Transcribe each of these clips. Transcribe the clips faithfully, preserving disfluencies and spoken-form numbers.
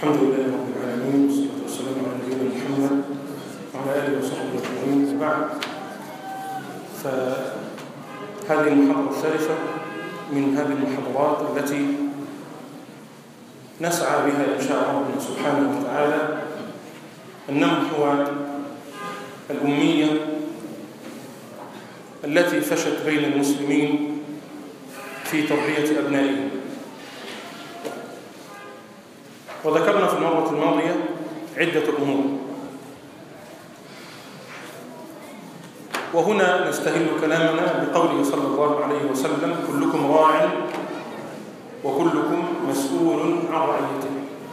الحمد لله رب العالمين، والصلاة والسلام على نبينا محمد وعلى آله وصحبه أجمعين. وبعد، فهذه المحاضرة الثالثة من هذه المحاضرات التي نسعى بها إن شاء ربنا سبحانه وتعالى أن نمحو الأمية التي فشت بين المسلمين في تربية أبنائهم. وذكرنا في المرة الماضية عدة أمور، وهنا نستهل كلامنا بقوله صلى الله عليه وسلم: كلكم راع وكلكم مسؤول عن رعيته.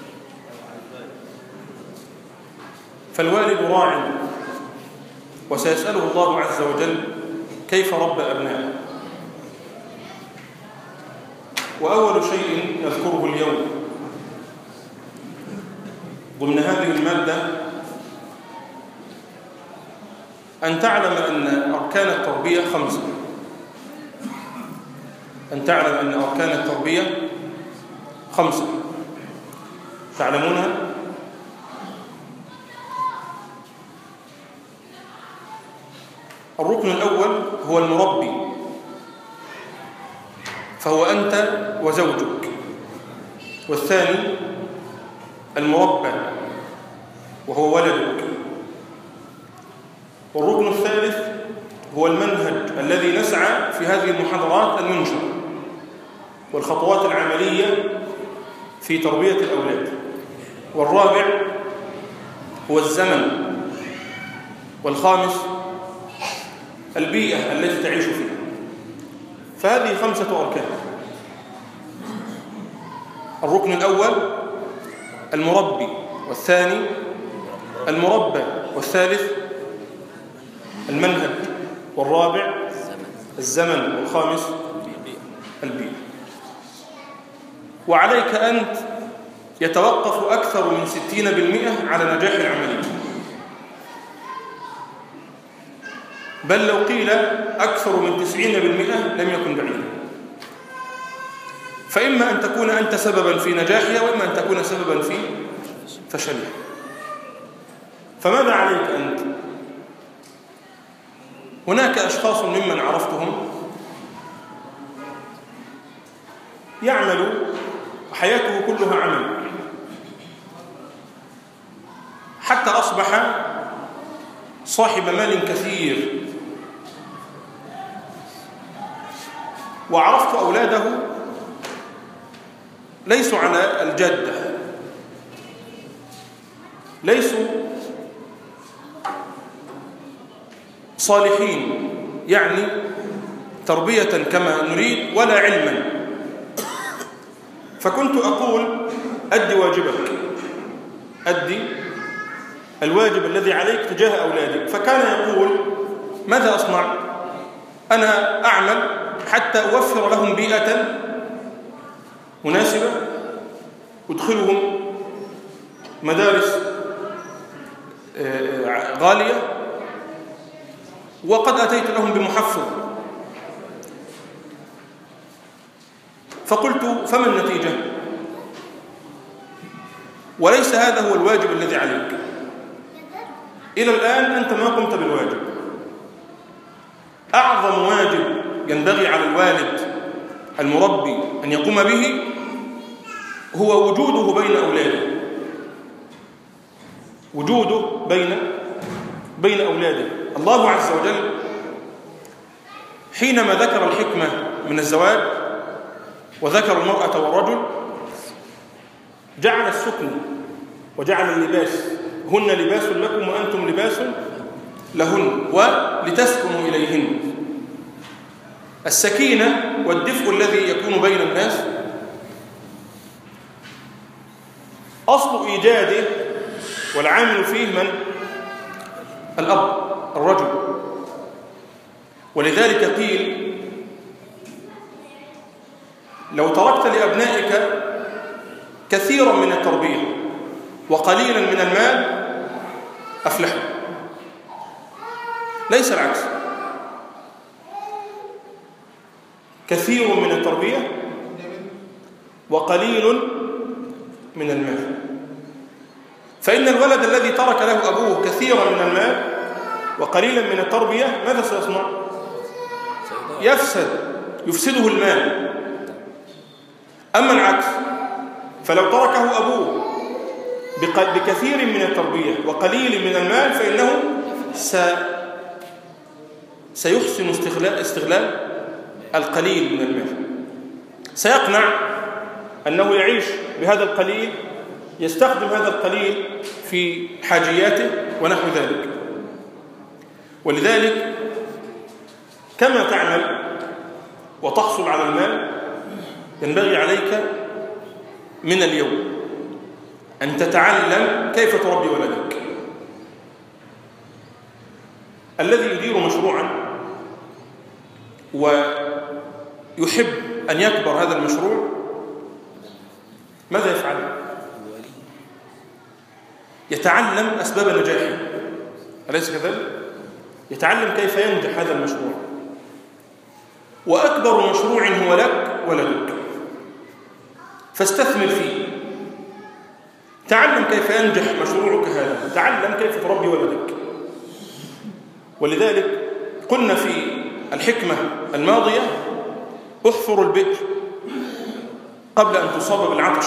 فالوالد راع، وسيسأله الله عز وجل كيف ربى أبنائه. وأول شيء نذكره اليوم ضمن هذه المادة أن تعلم أن أركان التربية خمسة. أن تعلم أن أركان التربية خمسة، تعلمونها؟ الركن الأول هو المربي، فهو أنت وزوجك. والثاني المربى، وهو ولدك. والركن الثالث هو المنهج الذي نسعى في هذه المحاضرات أن ينشر، والخطوات العملية في تربية الأولاد. والرابع هو الزمن. والخامس البيئة التي تعيش فيها. فهذه خمسة أركان. الركن الأول المربي، والثاني المربى، والثالث المنهج، والرابع الزمن، والخامس البيئة. وعليك أنت يتوقف أكثر من ستين بالمئة على نجاح العملية، بل لو قيل أكثر من تسعين بالمئة لم يكن بعيدا. فإما أن تكون أنت سببا في نجاحها، وإما أن تكون سببا في فشلها. فماذا عليك أنت؟ هناك أشخاص ممن عرفتهم يعمل حياته كلها عمل، حتى أصبح صاحب مال كثير. وعرفت أولاده ليسوا على الجادة، ليسوا صالحين، يعني تربية كما نريد ولا علما. فكنت أقول: أدي واجبك، أدي الواجب الذي عليك تجاه أولادك. فكان يقول: ماذا أصنع؟ أنا أعمل حتى أوفر لهم بيئة مناسبة، أدخلهم مدارس غالية، وقد أتيت لهم بمحفظ. فقلت: فما النتيجة؟ وليس هذا هو الواجب الذي عليك. إلى الآن أنت ما قمت بالواجب. أعظم واجب ينبغي على الوالد المربي أن يقوم به هو وجوده بين أولاده، وجوده بين بين أولاده. الله عز وجل حينما ذكر الحكمة من الزواج وذكر المرأة والرجل جعل السكن وجعل اللباس. هن لباس لكم وأنتم لباس لهن، ولتسكنوا إليهن. السكينة والدفء الذي يكون بين الناس أصل إيجاده والعامل فيه من؟ الأب، الرجل. ولذلك قيل: لو تركت لأبنائك كثيرا من التربية وقليلا من المال أفلحوا. ليس العكس. كثير من التربية وقليل من المال. فإن الولد الذي ترك له أبوه كثيرا من المال وقليلا من التربية ماذا سيصنع؟ يفسد يفسده المال. أما العكس، فلو تركه أبوه بكثير من التربية وقليل من المال فإنه سيحسن استغلال, استغلال القليل من المال، سيقنع أنه يعيش بهذا القليل، يستخدم هذا القليل في حاجياته ونحو ذلك. ولذلك كما تعمل وتحصل على المال ينبغي عليك من اليوم أن تتعلم كيف تربي ولدك. الذي يدير مشروعا ويحب أن يكبر هذا المشروع ماذا يفعل؟ يتعلم أسباب نجاحه، أليس كذلك؟ يتعلم كيف ينجح هذا المشروع. وأكبر مشروع هو لك ولدك، فاستثمر فيه. تعلم كيف ينجح مشروعك هذا، تعلم كيف تربي ولدك. ولذلك قلنا في الحكمة الماضية: احفر البئر قبل أن تصاب بالعطش.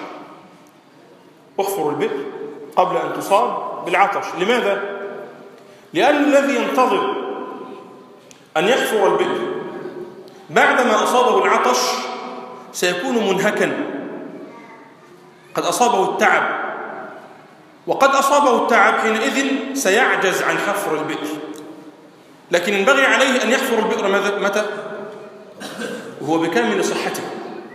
احفر البئر قبل أن تصاب بالعطش. لماذا؟ لأن الذي ينتظر أن يحفر البئر بعدما أصابه العطش سيكون منهكا، قد أصابه التعب، وقد أصابه التعب حينئذ سيعجز عن حفر البئر. لكن ينبغي عليه أن يحفر البئر متى؟ وهو بكامل صحته.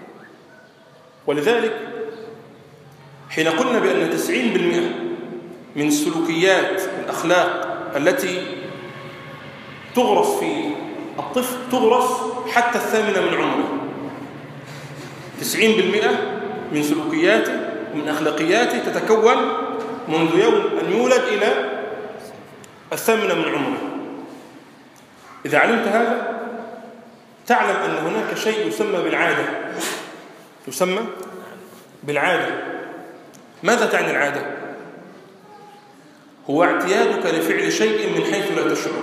ولذلك حين قلنا بأن تسعين بالمئة من السلوكيات الأخلاق التي تغرس في الطفل تغرس حتى الثامنة من عمره، تسعين بالمئة من سلوكياته ومن أخلاقياته تتكون منذ يوم أن يولد إلى الثامنة من عمره. إذا علمت هذا تعلم أن هناك شيء يسمى بالعادة، يسمى بالعادة. ماذا تعني العادة؟ هو اعتيادك لفعل شيء من حيث لا تشعر،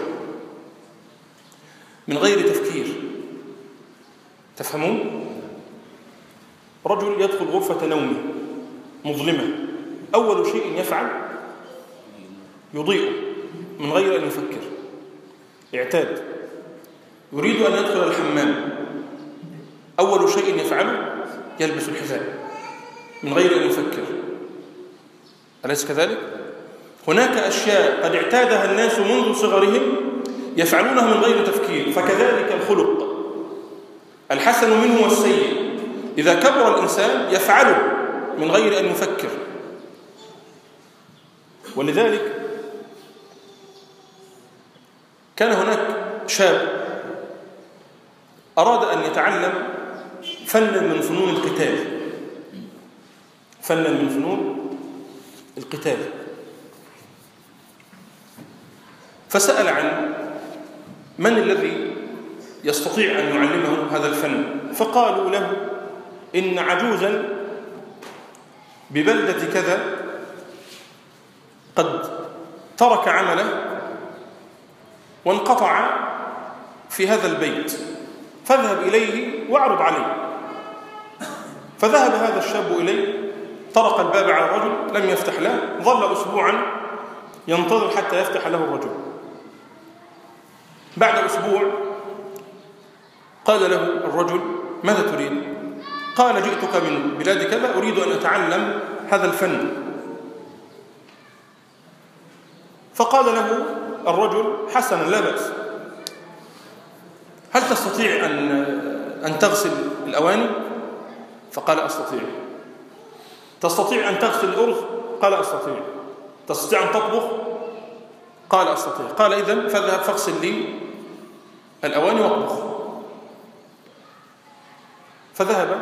من غير تفكير. تفهمون؟ رجل يدخل غرفة نومه مظلمة، أول شيء يفعل يضيء من غير أن يفكر. اعتاد. يريد أن يدخل الحمام، أول شيء يفعله يلبس الحذاء من غير أن يفكر. أليس كذلك؟ هناك أشياء قد اعتادها الناس منذ صغرهم يفعلونها من غير تفكير. فكذلك الخلق الحسن منه والسيء إذا كبر الإنسان يفعله من غير أن يفكر. ولذلك كان هناك شاب أراد أن يتعلم فنا من فنون القتال، فنا من فنون القتال، فسأل عن من الذي يستطيع أن يعلمه هذا الفن. فقالوا له إن عجوزا ببلدة كذا قد ترك عمله وانقطع في هذا البيت، فاذهب إليه واعرض عليه. فذهب هذا الشاب إليه، طرق الباب على الرجل، لم يفتح له، ظل أسبوعا ينتظر حتى يفتح له الرجل. بعد أسبوع قال له الرجل: ماذا تريد؟ قال: جئتك من بلاد كذا، أريد أن أتعلم هذا الفن. فقال له الرجل: حسنا، لا بأس، هل تستطيع أن أن تغسل الأواني؟ فقال: أستطيع. تستطيع أن تغسل الأرز؟ قال: أستطيع. تستطيع أن تطبخ؟ قال: أستطيع. قال: إذن فاذهب فاغسل لي الأواني واطبخ. فذهب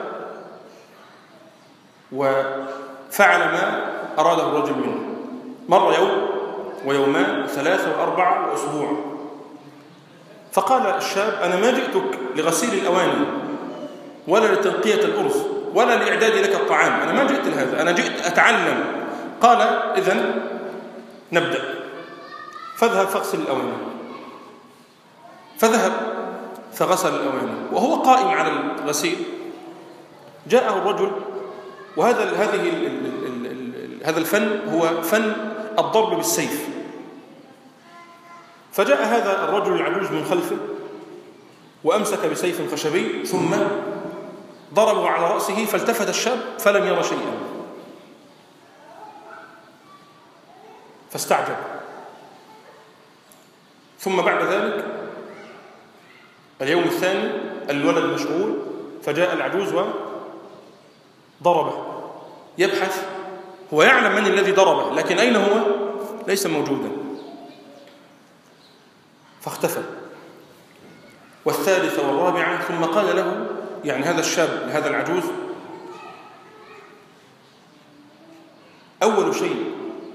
وفعل ما أراده الرجل منه. مر يوم ويومان وثلاثة وأربعة وأسبوع. فقال الشاب: أنا ما جئتك لغسيل الأواني ولا لتنقية الأرز ولا لإعداد لك الطعام، أنا ما جئت لهذا، أنا جئت أتعلم. قال إذن نبدأ، فاذهب فاغسل الأواني. فذهب فغسل الأواني، وهو قائم على الغسيل جاءه الرجل، وهذا هذه ال ال ال ال هذا الفن هو فن الضرب بالسيف. فجاء هذا الرجل العجوز من خلفه وأمسك بسيف خشبي ثم ضربه على رأسه، فالتفت الشاب فلم يرى شيئا فاستعجب. ثم بعد ذلك اليوم الثاني الولد مشغول، فجاء العجوز وضربه يبحث، هو يعلم من الذي ضربه لكن أين هو؟ ليس موجودا، فاختفى. والثالثة والرابعة، ثم قال له يعني هذا الشاب لهذا العجوز: أول شيء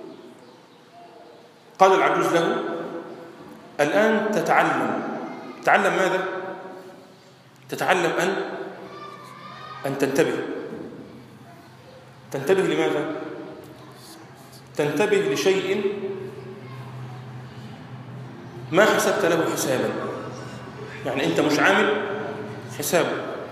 قال العجوز له: الآن تتعلم. تتعلم ماذا؟ تتعلم أن أن تنتبه. تنتبه لماذا؟ تنتبه لشيء ما حسبت له حسابا، يعني أنت مش عامل حسابه.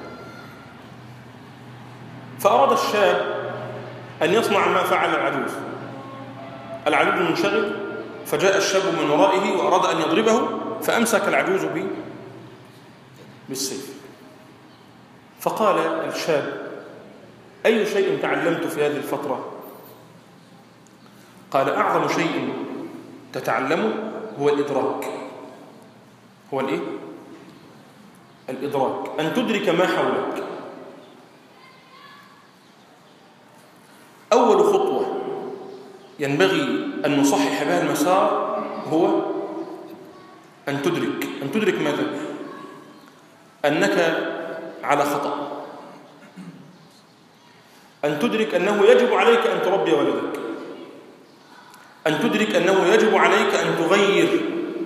فأراد الشاب أن يصنع ما فعل العجوز. العجوز منشغل، فجاء الشاب من ورائه وأراد أن يضربه، فأمسك العجوز به بالسيف. فقال الشاب: أي شيء تعلمت في هذه الفترة؟ قال: أعظم شيء تتعلمه هو الإدراك. هو الإيه؟ الإدراك، أن تدرك ما حولك. أول خطوة ينبغي أن نصحح بها المسار هو أن تدرك. أن تدرك ماذا؟ أنك على خطأ. أن تدرك أنه يجب عليك أن تربي ولدك. أن تدرك أنه يجب عليك أن تغير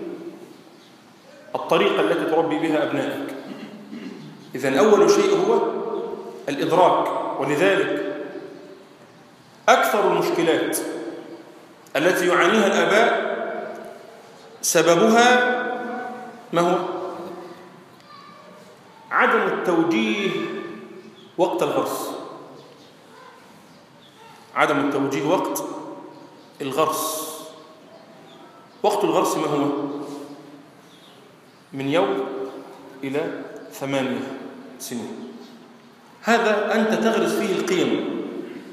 الطريقة التي تربي بها أبنائك. إذن أول شيء هو الإدراك. ولذلك أكثر المشكلات التي يعانيها الآباء سببها ما هو؟ عدم التوجيه وقت الغرس. عدم التوجيه وقت الغرس. وقت الغرس ما هو؟ من يوم إلى ثمانية سنين. هذا أنت تغرس فيه القيم.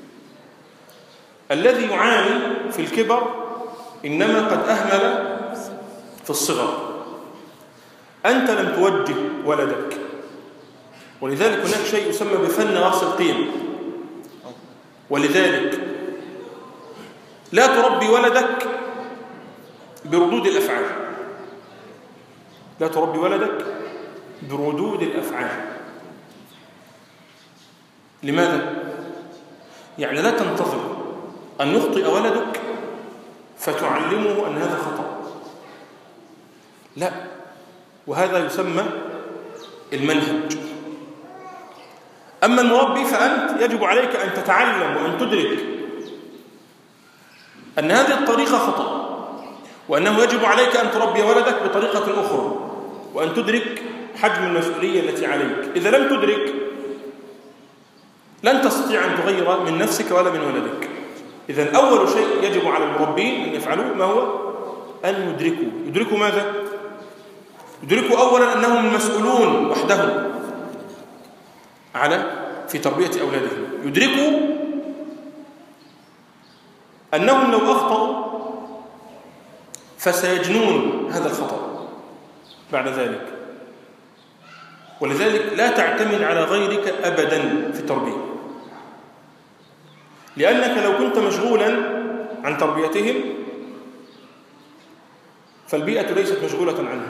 الذي يعاني في الكبر إنما قد أهمل في الصغر. أنت لم توجه ولدك، ولذلك هناك شيء يسمى بفن غرس القيم. ولذلك لا تربي ولدك بردود الأفعال. لا تربي ولدك بردود الأفعال. لماذا؟ يعني لا تنتظر أن يخطئ ولدك فتعلمه أن هذا خطأ. لا، وهذا يسمى المنهج. أما المربي فأنت يجب عليك أن تتعلم وأن تدرك أن هذه الطريقة خطأ، وأنه يجب عليك أن تربي ولدك بطريقة أخرى، وأن تدرك حجم المسؤولية التي عليك. إذا لم تدرك لن تستطيع أن تغير من نفسك ولا من ولدك. إذن أول شيء يجب على المربين أن يفعلوه ما هو؟ أن يدركوا. يدركوا ماذا؟ يدركوا أولا أنهم مسؤولون وحدهم على في تربية أولادهم. يدركوا أنهم لو أخطأوا فسيجنون هذا الخطأ بعد ذلك. ولذلك لا تعتمد على غيرك أبدا في التربية، لأنك لو كنت مشغولا عن تربيتهم فالبيئة ليست مشغولة عنهم.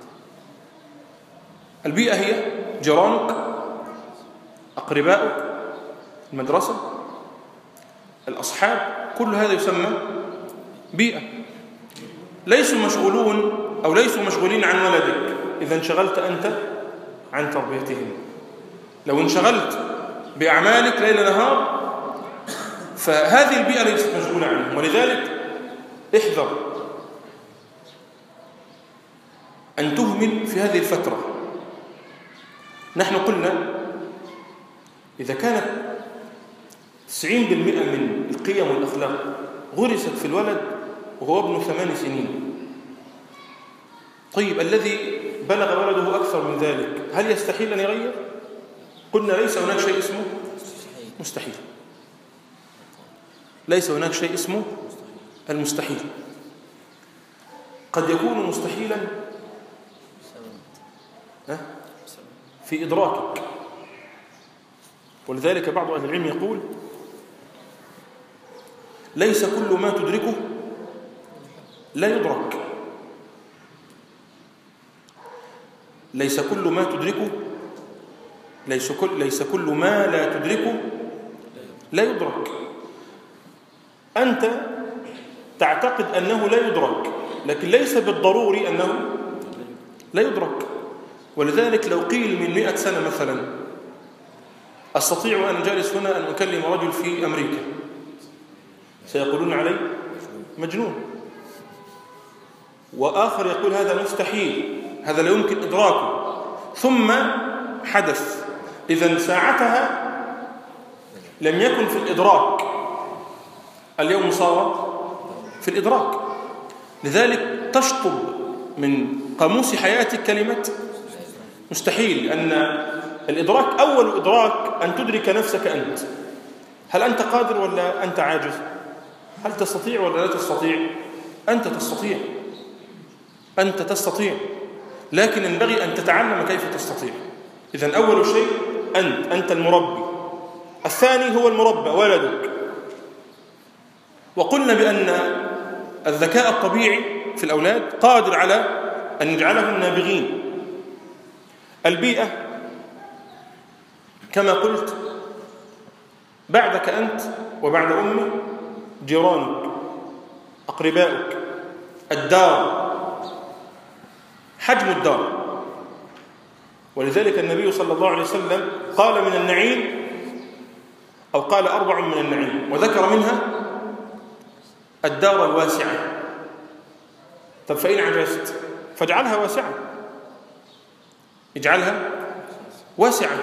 البيئة هي جيرانك، أقربائك، المدرسة، الأصحاب، كل هذا يسمى بيئة. ليسوا مشغولون أو ليسوا مشغولين عن ولدك إذا انشغلت أنت عن تربيتهم. لو انشغلت بأعمالك ليل نهار فهذه البيئة ليست مشغولة عنهم، ولذلك احذر أن تهمل في هذه الفترة. نحن قلنا إذا كانت تسعين بالمئة من القيم والأخلاق غرست في الولد وهو ابن ثمان سنين، طيب الذي بلغ ولده أكثر من ذلك هل يستحيل أن يغير؟ قلنا ليس هناك شيء اسمه مستحيل، ليس هناك شيء اسمه المستحيل. قد يكون مستحيلا في إدراكك، ولذلك بعض أهل العلم يقول ليس كل ما تدركه لا يدرك، ليس كل ما تدركه ليس كل ليس كل ما لا تدركه لا يدرك. أنت تعتقد أنه لا يدرك، لكن ليس بالضروري أنه لا يدرك. ولذلك لو قيل من مئة سنة مثلا أستطيع أن جالس هنا أن أكلم رجل في أمريكا، سيقولون علي مجنون، وآخر يقول هذا مستحيل، هذا لا يمكن إدراكه، ثم حدث. إذن ساعتها لم يكن في الإدراك، اليوم صار في الإدراك. لذلك تشطب من قاموس حياتك كلمة مستحيل، أن الإدراك أول إدراك أن تدرك نفسك أنت، هل أنت قادر ولا أنت عاجز؟ هل تستطيع ولا لا تستطيع؟ أنت تستطيع، أنت تستطيع، لكن ينبغي أن تتعلم كيف تستطيع. إذن أول شيء أنت أنت المربي، الثاني هو المربى ولدك. وقلنا بأن الذكاء الطبيعي في الأولاد قادر على أن يجعلهم نابغين. البيئة كما قلت بعدك أنت وبعد أمك جيرانك، أقربائك، الدار، حجم الدار. ولذلك النبي صلى الله عليه وسلم قال من النعيم، أو قال أربع من النعيم، وذكر منها الدار الواسعة. طب فإن عجزت فاجعلها واسعة، اجعلها واسعة.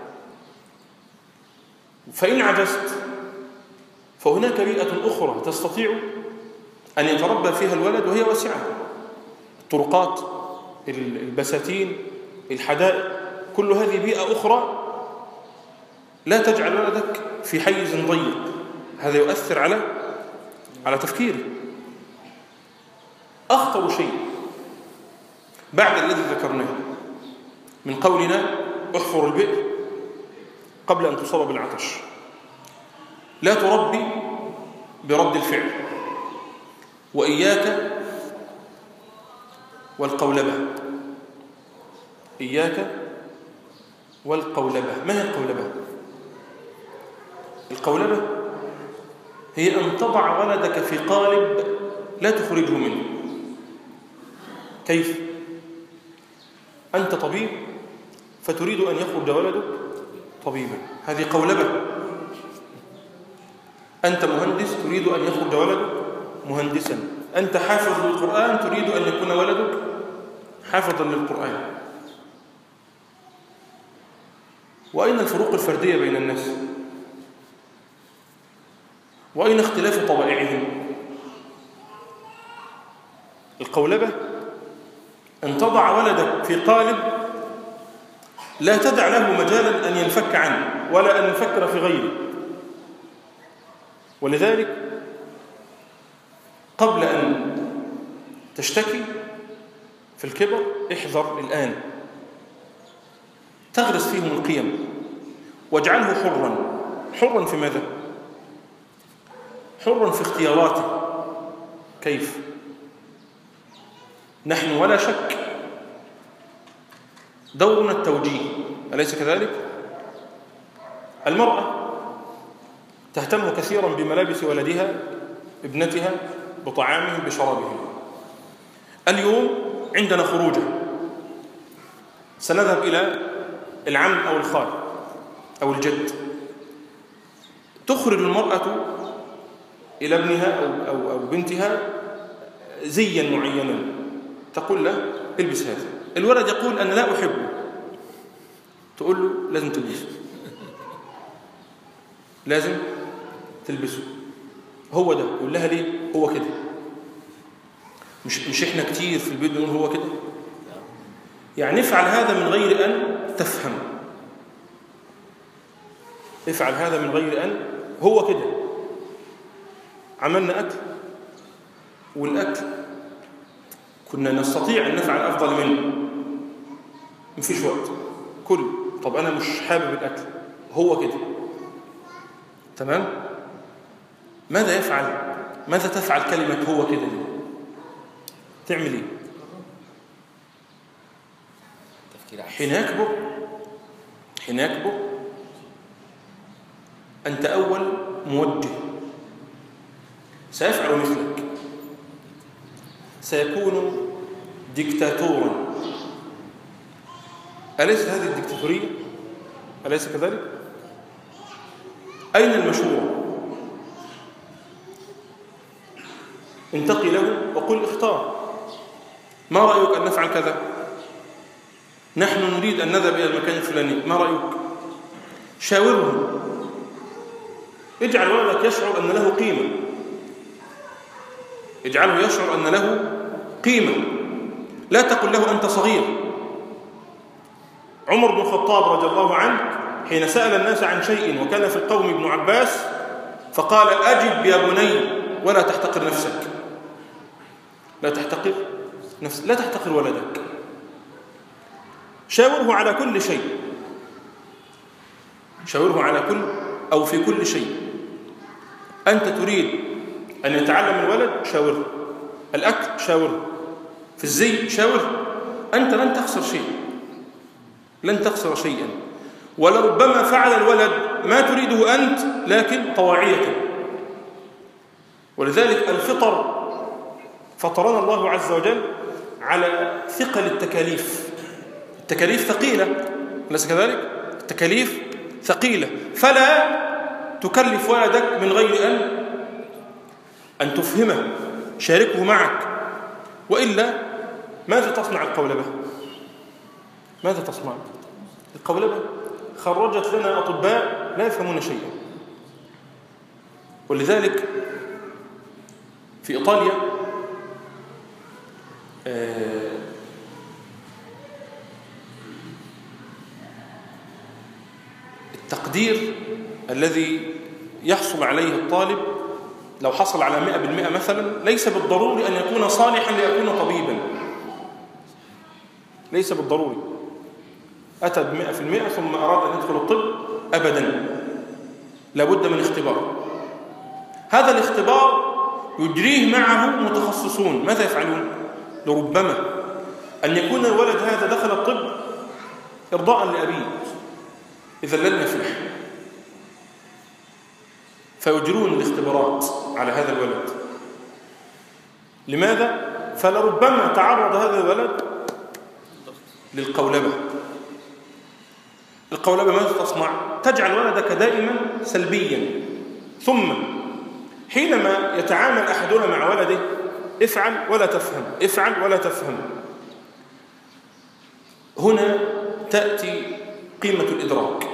فإن عجزت فهناك بيئة أخرى تستطيع أن يتربى فيها الولد وهي واسعة، الطرقات، البساتين، الحدائق، كل هذه بيئة أخرى لا تجعل ولدك في حيز ضيق، هذا يؤثر على على تفكيره. أخطر شيء بعد الذي ذكرناه من قولنا احفر البئر قبل أن تصاب بالعطش، لا تربي برد الفعل، وإياك والقولبة، إياك والقولبة. ما هي القولبة؟ القولبة هي أن تضع ولدك في قالب لا تخرجه منه. كيف؟ أنت طبيب فتريد أن يخرج ولدك طبيبا، هذه قولبة. أنت مهندس تريد أن يخرج ولدك مهندسا. أنت حافظ للقرآن تريد أن يكون ولدك حافظا للقرآن. وأين الفروق الفردية بين الناس؟ وأين اختلاف طبائعهم؟ القولبة أن تضع ولدك في قالب لا تدع له مجالا أن ينفك عنه ولا أن يفكر في غيره. ولذلك قبل أن تشتكي في الكبر احذر الآن، تغرس فيهم القيم واجعله حرا. حرا في ماذا؟ حرا في اختياراته. كيف؟ نحن ولا شك دورنا التوجيه، أليس كذلك؟ المرأة تهتم كثيرا بملابس ولدها، ابنتها، بطعامهم، بشرابهم. اليوم عندنا خروجه، سنذهب إلى العم أو الخال أو الجد، تخرج المرأة إلى ابنها أو, أو, أو بنتها زيا معينا، تقول له البس هذا. الولد يقول أنا لا أحبه، تقول له لازم تلبسه، لازم تلبسه. هو ده. يقول لها ليه؟ هو كده. مش مش احنا كتير في البيت بنقول هو كده. يعني افعل هذا من غير أن تفهم، افعل هذا من غير أن هو كده. عملنا أكل، والأكل كنا نستطيع أن نفعل أفضل منه، مفيش وقت كل. طب أنا مش حابب الأكل، هو كده. تمام؟ ماذا يفعل؟ ماذا تفعل كلمة هو كده دي؟ تعمل إيه؟ حين يكبر حين يكبر أنت أول موجه، سيفعل مثلك، سيكون ديكتاتورا. أليست هذه الديكتاتورية؟ أليس كذلك؟ أين المشروع؟ انتقي له وقل اختار، ما رأيك أن نفعل كذا؟ نحن نريد أن نذهب إلى المكان الفلاني، ما رأيك؟ شاوره، اجعل ولدك يشعر أن له قيمة، اجعله يشعر أن له قيمة. لا تقل له أنت صغير. عمر بن الخطاب رضي الله عنه حين سأل الناس عن شيء وكان في القوم ابن عباس فقال أجب يا بني ولا تحتقر نفسك. لا تحتقر نفسك، لا تحتقر ولدك، شاوره على كل شيء، شاوره على كل أو في كل شيء. أنت تريد أن يتعلم الولد، شاوره. الأكل شاوره، في الزي شاوره. أنت لن تخسر شيء، لن تخسر شيئا. ولربما فعل الولد ما تريده أنت لكن طواعية. ولذلك الفطر فطرنا الله عز وجل على ثقل التكاليف. التكاليف ثقيلة، أليس كذلك؟ التكاليف ثقيلة، فلا تكلف ولدك من غير أن أن تفهمه، شاركه معك. وإلا ماذا تصنع القولبة؟ ماذا تصنع؟ القولبة خرجت لنا أطباء لا يفهمون شيئا. ولذلك في إيطاليا آه التقدير الذي يحصل عليه الطالب لو حصل على مئة بالمئة مثلا ليس بالضروري أن يكون صالحا ليكون طبيبا، ليس بالضروري. أتى بمئة في المئة ثم أراد أن يدخل الطب، أبدا، لابد من اختبار. هذا الاختبار يجريه معه متخصصون. ماذا يفعلون؟ لربما أن يكون الولد هذا دخل الطب إرضاء لأبيه، إذا لن يفلح، فيجرون الاختبارات على هذا الولد. لماذا؟ فلربما تعرض هذا الولد للقولبة. القولبة ماذا تصنع؟ تجعل ولدك دائما سلبيا، ثم حينما يتعامل أحدنا مع ولده افعل ولا تفهم، افعل ولا تفهم، هنا تأتي قيمة الإدراك،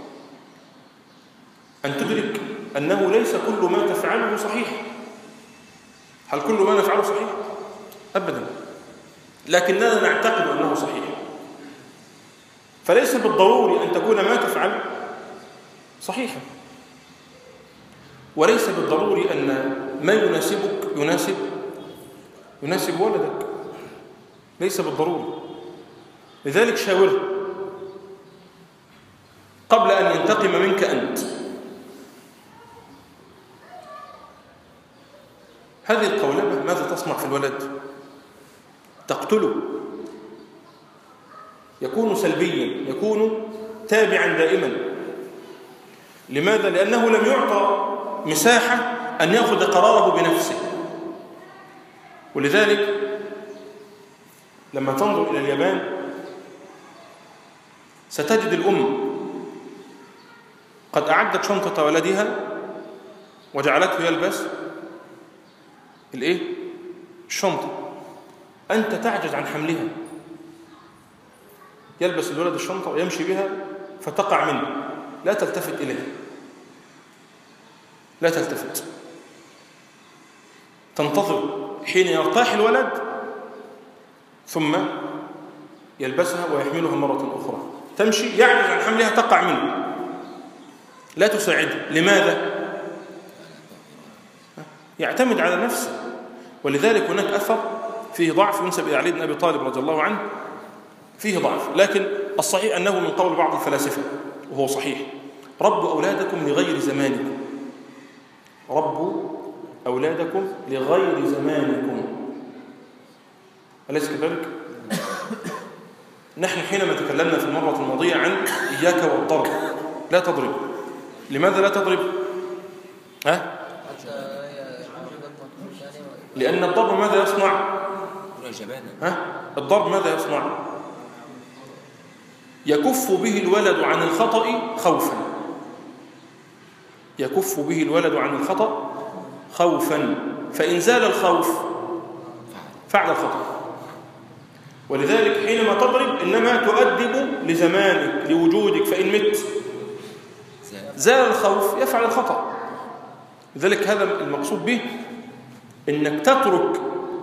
أن تدرك أنه ليس كل ما تفعله صحيح. هل كل ما نفعله صحيح؟ أبدا، لكننا نعتقد أنه صحيح. فليس بالضروري أن تكون ما تفعل صحيحا، وليس بالضروري أن ما يناسبك يناسب يناسب ولدك، ليس بالضروري. لذلك شاوره قبل أن ينتقم منك أنت. هذه القولبة ماذا تصنع في الولد؟ تقتله، يكون سلبيا، يكون تابعا دائما. لماذا؟ لأنه لم يعطى مساحة أن يأخذ قراره بنفسه. ولذلك لما تنظر إلى اليابان ستجد الأم قد أعدت شنطة ولدها وجعلته يلبس الايه؟ الشنطة، أنت تعجز عن حملها، يلبس الولد الشنطة ويمشي بها فتقع منه، لا تلتفت إليها، لا تلتفت، تنتظر حين يرتاح الولد ثم يلبسها ويحملها مرة أخرى، تمشي يعجز عن حملها تقع منه، لا تساعده. لماذا؟ يعتمد على نفسه. ولذلك هناك أثر فيه ضعف ينسب إلى علي بن أبي طالب رضي الله عنه، فيه ضعف، لكن الصحيح أنه من قول بعض الفلاسفة وهو صحيح: ربوا أولادكم لغير زمانكم، ربوا أولادكم لغير زمانكم، أليس كذلك؟ نحن حينما تكلمنا في المرة الماضية عن إياك والضرب، لا تضرب. لماذا لا تضرب؟ ها؟ لأن الضرب ماذا يصنع؟ ها؟ الضرب ماذا يصنع؟ يكف به الولد عن الخطأ خوفا، يكف به الولد عن الخطأ خوفا، فإن زال الخوف فعل الخطأ. ولذلك حينما تضرب إنما تؤدب لزمانك لوجودك، فإن مت زال الخوف يفعل الخطأ. لذلك هذا المقصود به إنك تترك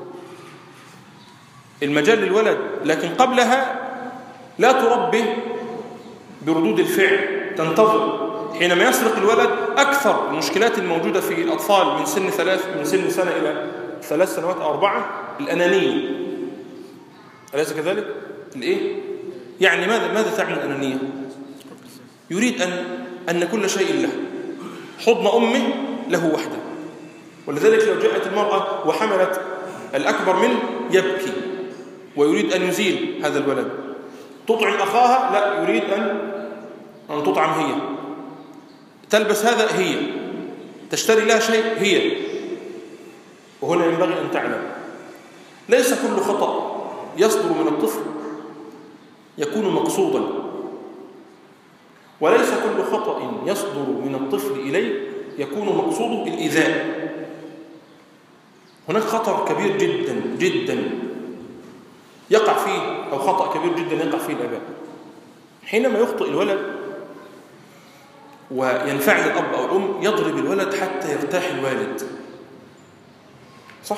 المجال للولد، لكن قبلها لا تربه بردود الفعل، تنتظر حينما يسرق الولد. أكثر المشكلات الموجودة في الأطفال من سن ثلاث من سن سنة إلى ثلاث سنوات أو أربعة الأنانية، أليس كذلك؟ الإيه؟ يعني ماذا ماذا تعني الأنانية؟ يريد أن أن كل شيء له، حضن أمه له وحده. ولذلك لو جاءت المرأة وحملت الأكبر منه يبكي ويريد أن يزيل هذا الولد. تطعم أخاها، لا، يريد أن أن تطعم هي. تلبس هذا هي، تشتري لها شيء هي. وهنا ينبغي أن تعلم ليس كل خطأ يصدر من الطفل يكون مقصودا، وليس كل خطأ يصدر من الطفل إليه يكون مقصوده الإيذاء. هناك خطر كبير جدا جدا يقع فيه، أو خطأ كبير جدا يقع فيه الآباء حينما يخطئ الولد وينفعل الأب أو الأم يضرب الولد حتى يرتاح الوالد. صح؟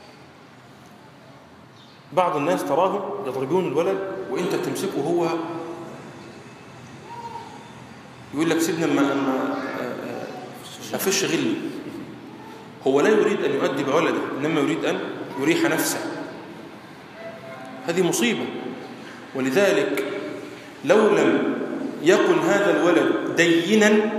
بعض الناس تراهم يضربون الولد وإنت تمسكه هو يقول لك سيبنا ما أفش غلي. هو لا يريد أن يؤدب ولده، إنما يريد أن يريح نفسه. هذه مصيبة. ولذلك لو لم يكن هذا الولد دينا،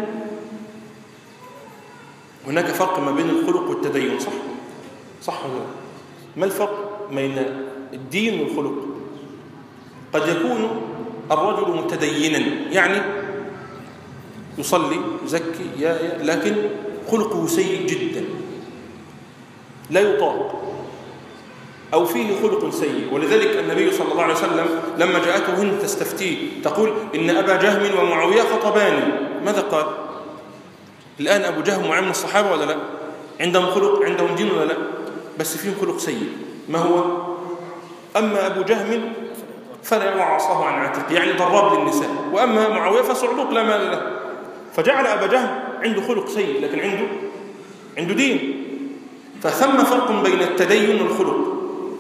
هناك فرق ما بين الخلق والتدين، صح؟ صح ولا لا؟ ما الفرق بين الدين والخلق؟ قد يكون الرجل متدينا، يعني يصلي يزكي يا يا لكن خلقه سيء جدا لا يطاق، أو فيه خلق سيء. ولذلك النبي صلى الله عليه وسلم لما جاءته هند تستفتيه تقول إن أبا جهم ومعاوية خطباني، ماذا قال؟ الآن أبو جهم ومعاوية من الصحابة ولا لا؟ عندهم خلق، عندهم دين ولا لا؟ بس فيهم خلق سيء. ما هو؟ أما أبو جهم فلا يضع عصاه عن عاتقه، يعني ضراب للنساء، وأما معاوية فصعلوق لا مال له. فجعل أبا جهم عنده خلق سيء لكن عنده عنده دين. فثم فرق بين التدين والخلق،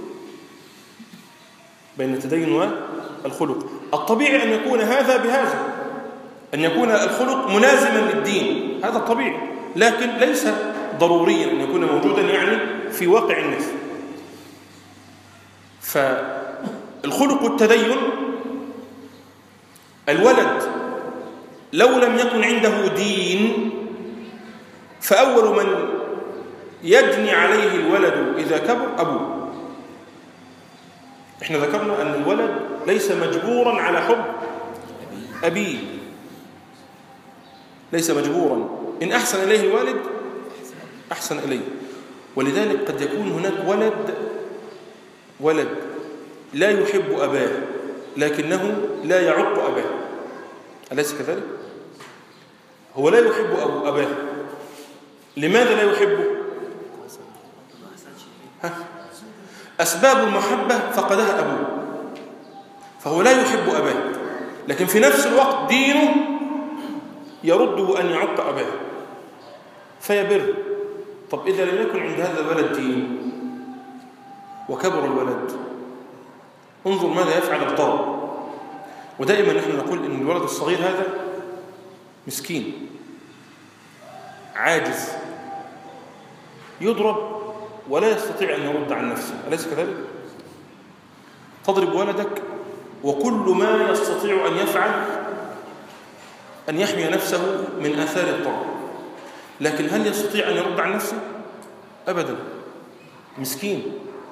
بين التدين والخلق. الطبيعي أن يكون هذا بهذا، أن يكون الخلق ملازما للدين، هذا الطبيعي، لكن ليس ضروريا أن يكون موجودا يعني في واقع الناس. فالخلق والتدين، الولد لو لم يكن عنده دين فأول من يجني عليه الولد إذا كبر أبوه. إحنا ذكرنا أن الولد ليس مجبورا على حب أبيه، ليس مجبورا، إن أحسن إليه الوالد أحسن إليه. ولذلك قد يكون هناك ولد ولد لا يحب أباه لكنه لا يعق أباه، أليس كذلك؟ هو لا يحب أبو أباه. لماذا لا يحبه؟ ها؟ أسباب المحبة فقدها أبوه، فهو لا يحب أباه، لكن في نفس الوقت دينه يرده أن يعق أباه فيبر. طب إذا لم يكن عند هذا الولد دين وكبر الولد، انظر ماذا يفعل الضرب. ودائما نحن نقول إن الولد الصغير هذا مسكين عاجز، يضرب ولا يستطيع أن يرد عن نفسه، أليس كذلك؟ تضرب ولدك وكل ما يستطيع أن يفعل أن يحمي نفسه من آثار الضرب، لكن هل يستطيع أن يرد عن نفسه؟ أبدا، مسكين.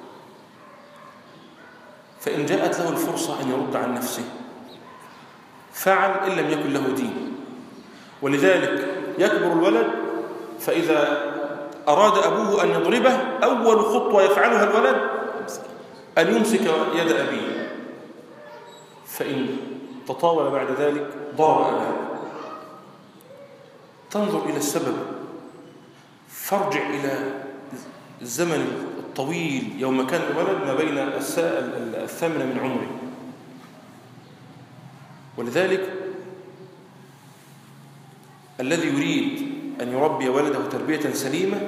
فإن جاءت له الفرصة أن يرد عن نفسه فعل إن لم يكن له دين. ولذلك يكبر الولد، فإذا أراد أبوه أن يضربه أول خطوة يفعلها الولد أن يمسك يد أبيه، فإن تطاول بعد ذلك ضرب أباه. تنظر إلى السبب، فارجع إلى الزمن الطويل يوم كان الولد ما بين الثامنة من عمره. ولذلك الذي يريد أن يربي ولده تربية سليمة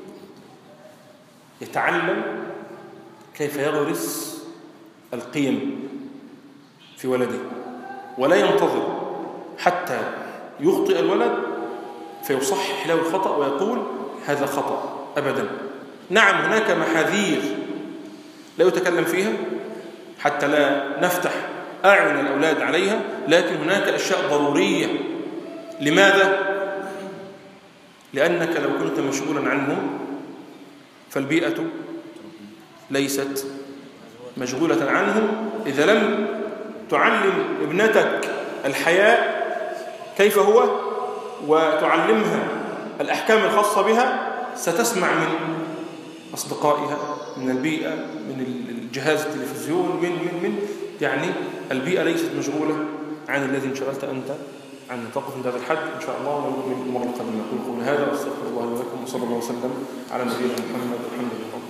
يتعلم كيف يغرس القيم في ولده، ولا ينتظر حتى يخطئ الولد فيصحح له الخطأ ويقول هذا خطأ، أبدا. نعم هناك محاذير لا يتكلم فيها حتى لا نفتح أعين الأولاد عليها، لكن هناك أشياء ضرورية. لماذا؟ لأنك لو كنت مشغولا عنهم فالبيئة ليست مشغولة عنهم. إذا لم تعلم ابنتك الحياء كيف هو وتعلمها الأحكام الخاصة بها، ستسمع من أصدقائها، من البيئة، من الجهاز التلفزيون، من من من يعني البيئة ليست مشغولة عن الذي انشغلت أنت عن توقف عند هذا الحد. إن شاء الله من المرة القادمة نقول قول هذا، واستغفر الله لكم، وصلى الله وسلم على نبينا محمد والحمد لله.